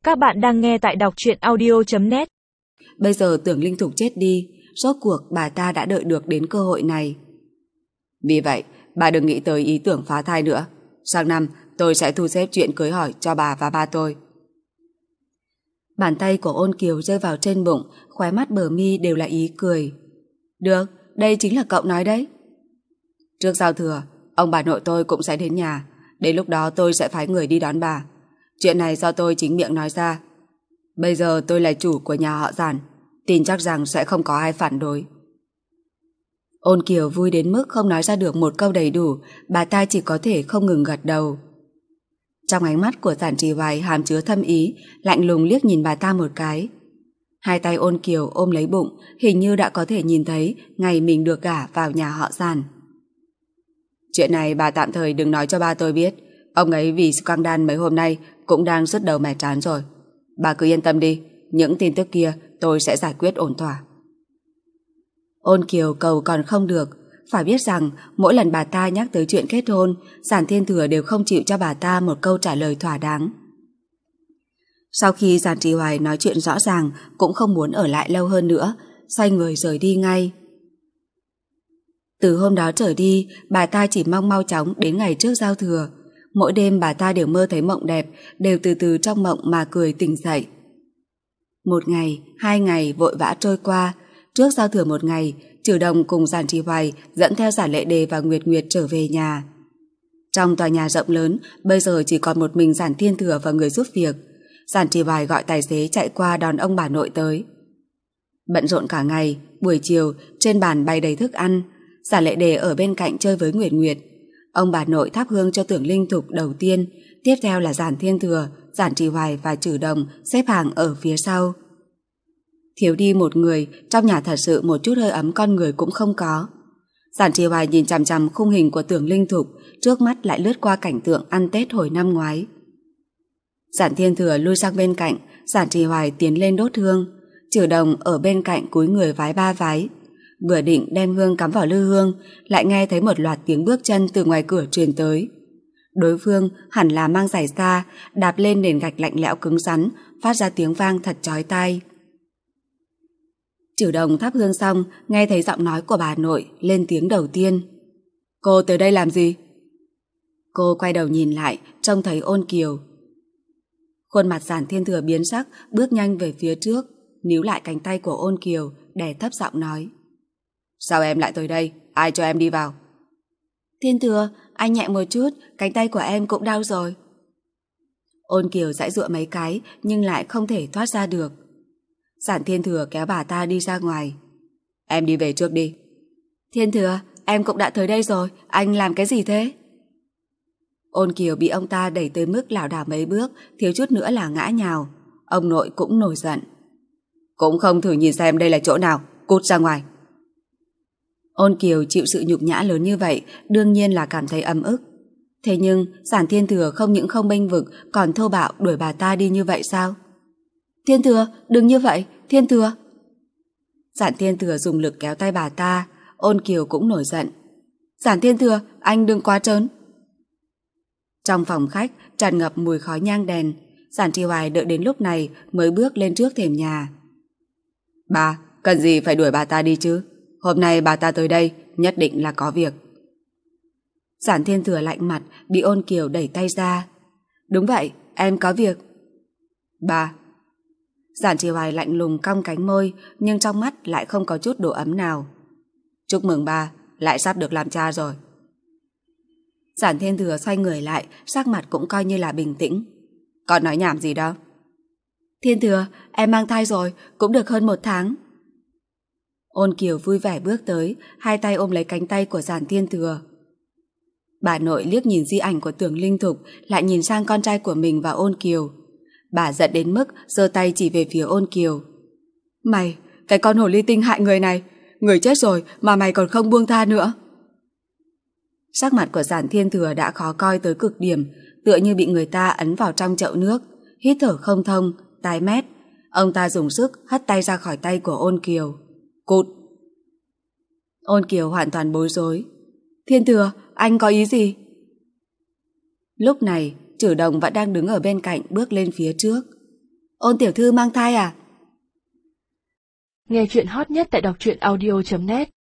Các bạn đang nghe tại đọc truyện audio.net. Bây giờ tưởng Linh Thục chết đi, rốt cuộc bà ta đã đợi được đến cơ hội này. Vì vậy, bà đừng nghĩ tới ý tưởng phá thai nữa. Sang năm, tôi sẽ thu xếp chuyện cưới hỏi cho bà và ba tôi. Bàn tay của Ôn Kiều rơi vào trên bụng, khóe mắt bờ mi đều là ý cười. Được, đây chính là cậu nói đấy. Trước giao thừa, ông bà nội tôi cũng sẽ đến nhà. Đến lúc đó tôi sẽ phái người đi đón bà. Chuyện này do tôi chính miệng nói ra. Bây giờ tôi là chủ của nhà họ Giản, tin chắc rằng sẽ không có ai phản đối. Ôn Kiều vui đến mức không nói ra được một câu đầy đủ, bà ta chỉ có thể không ngừng gật đầu. Trong ánh mắt của Giản Trì Hoài hàm chứa thâm ý, lạnh lùng liếc nhìn bà ta một cái. Hai tay Ôn Kiều ôm lấy bụng, hình như đã có thể nhìn thấy ngày mình được gả vào nhà họ Giản. Chuyện này bà tạm thời đừng nói cho ba tôi biết. Ông ấy vì scandal mấy hôm nay cũng đang rất đầu mẻ trán rồi. Bà cứ yên tâm đi, những tin tức kia tôi sẽ giải quyết ổn thỏa. Ôn Kiều cầu còn không được. Phải biết rằng mỗi lần bà ta nhắc tới chuyện kết hôn, Giản Thiên Thừa đều không chịu cho bà ta một câu trả lời thỏa đáng. Sau khi Giản Trì Hoài nói chuyện rõ ràng, cũng không muốn ở lại lâu hơn nữa, xoay người rời đi ngay. Từ hôm đó trở đi, bà ta chỉ mong mau chóng đến ngày trước giao thừa. Mỗi đêm bà ta đều mơ thấy mộng đẹp, đều từ từ trong mộng mà cười tỉnh dậy. Một ngày, hai ngày vội vã trôi qua. Trước giao thừa một ngày, Trừ Đồng cùng Giản Trì Hoài dẫn theo Giản Lệ Đề và Nguyệt Nguyệt trở về nhà. Trong tòa nhà rộng lớn, bây giờ chỉ còn một mình Giản Thiên Thừa và người giúp việc. Giản Trì Hoài gọi tài xế chạy qua đón ông bà nội tới. Bận rộn cả ngày, buổi chiều trên bàn bày đầy thức ăn. Giản Lệ Đề ở bên cạnh chơi với Nguyệt Nguyệt. Ông bà nội thắp hương cho Tưởng Linh Thục đầu tiên, tiếp theo là Giản Thiên Thừa, Giản Trì Hoài và Trừ Đồng xếp hàng ở phía sau. Thiếu đi một người, trong nhà thật sự một chút hơi ấm con người cũng không có. Giản Trì Hoài nhìn chằm chằm khung hình của Tưởng Linh Thục, trước mắt lại lướt qua cảnh tượng ăn Tết hồi năm ngoái. Giản Thiên Thừa lui sang bên cạnh, Giản Trì Hoài tiến lên đốt hương, Trừ Đồng ở bên cạnh cúi người vái ba vái. Vừa định đem hương cắm vào lư hương, lại nghe thấy một loạt tiếng bước chân từ ngoài cửa truyền tới. Đối phương hẳn là mang giày xa, đạp lên nền gạch lạnh lẽo cứng rắn, phát ra tiếng vang thật chói tai. Trừ Đồng thắp hương xong, nghe thấy giọng nói của bà nội lên tiếng đầu tiên. Cô tới đây làm gì? Cô quay đầu nhìn lại, trông thấy Ôn Kiều. Khuôn mặt Giản Thiên Thừa biến sắc, bước nhanh về phía trước, níu lại cánh tay của Ôn Kiều, đè thấp giọng nói. Sao em lại tới đây? Ai cho em đi vào? Thiên Thừa, anh nhẹ một chút, cánh tay của em cũng đau rồi. Ôn Kiều giãy giụa mấy cái, nhưng lại không thể thoát ra được. Giản Thiên Thừa kéo bà ta đi ra ngoài. Em đi về trước đi. Thiên Thừa, em cũng đã tới đây rồi, anh làm cái gì thế? Ôn Kiều bị ông ta đẩy tới mức lảo đảo mấy bước, thiếu chút nữa là ngã nhào. Ông nội cũng nổi giận. Cũng không thử nhìn xem đây là chỗ nào, cút ra ngoài. Ôn Kiều chịu sự nhục nhã lớn như vậy, đương nhiên là cảm thấy ấm ức. Thế nhưng Giản Thiên Thừa không những không bênh vực, còn thô bạo đuổi bà ta đi như vậy sao? Thiên Thừa, đừng như vậy, Thiên Thừa. Giản Thiên Thừa dùng lực kéo tay bà ta, Ôn Kiều cũng nổi giận. Giản Thiên Thừa, anh đừng quá trớn. Trong phòng khách tràn ngập mùi khói nhang đèn, Giản Trì Hoài đợi đến lúc này mới bước lên trước thềm nhà. Bà, cần gì phải đuổi bà ta đi chứ? Hôm nay bà ta tới đây nhất định là có việc. Giản Thiên Thừa lạnh mặt, bị Ôn Kiều đẩy tay ra. Đúng vậy, em có việc. Bà. Giản Trì Hoài lạnh lùng cong cánh môi, nhưng trong mắt lại không có chút độ ấm nào. Chúc mừng bà, lại sắp được làm cha rồi. Giản Thiên Thừa xoay người lại, sắc mặt cũng coi như là bình tĩnh. Còn nói nhảm gì đâu. Thiên Thừa, em mang thai rồi, cũng được hơn 1 tháng. Ôn Kiều vui vẻ bước tới, hai tay ôm lấy cánh tay của Giản Thiên Thừa. Bà nội liếc nhìn di ảnh của Tưởng Linh Thục, lại nhìn sang con trai của mình và Ôn Kiều. Bà giận đến mức giơ tay chỉ về phía Ôn Kiều. Mày, cái con hồ ly tinh hại người này, người chết rồi mà mày còn không buông tha nữa. Sắc mặt của Giản Thiên Thừa đã khó coi tới cực điểm, tựa như bị người ta ấn vào trong chậu nước, hít thở không thông, tái mét. Ông ta dùng sức hất tay ra khỏi tay của Ôn Kiều. Cút. Ôn Kiều hoàn toàn bối rối. Thiên Thừa, anh có ý gì? Lúc này, Trử Đồng vẫn đang đứng ở bên cạnh bước lên phía trước. Ôn tiểu thư mang thai à? Nghe chuyện hot nhất tại đọc truyện audio.net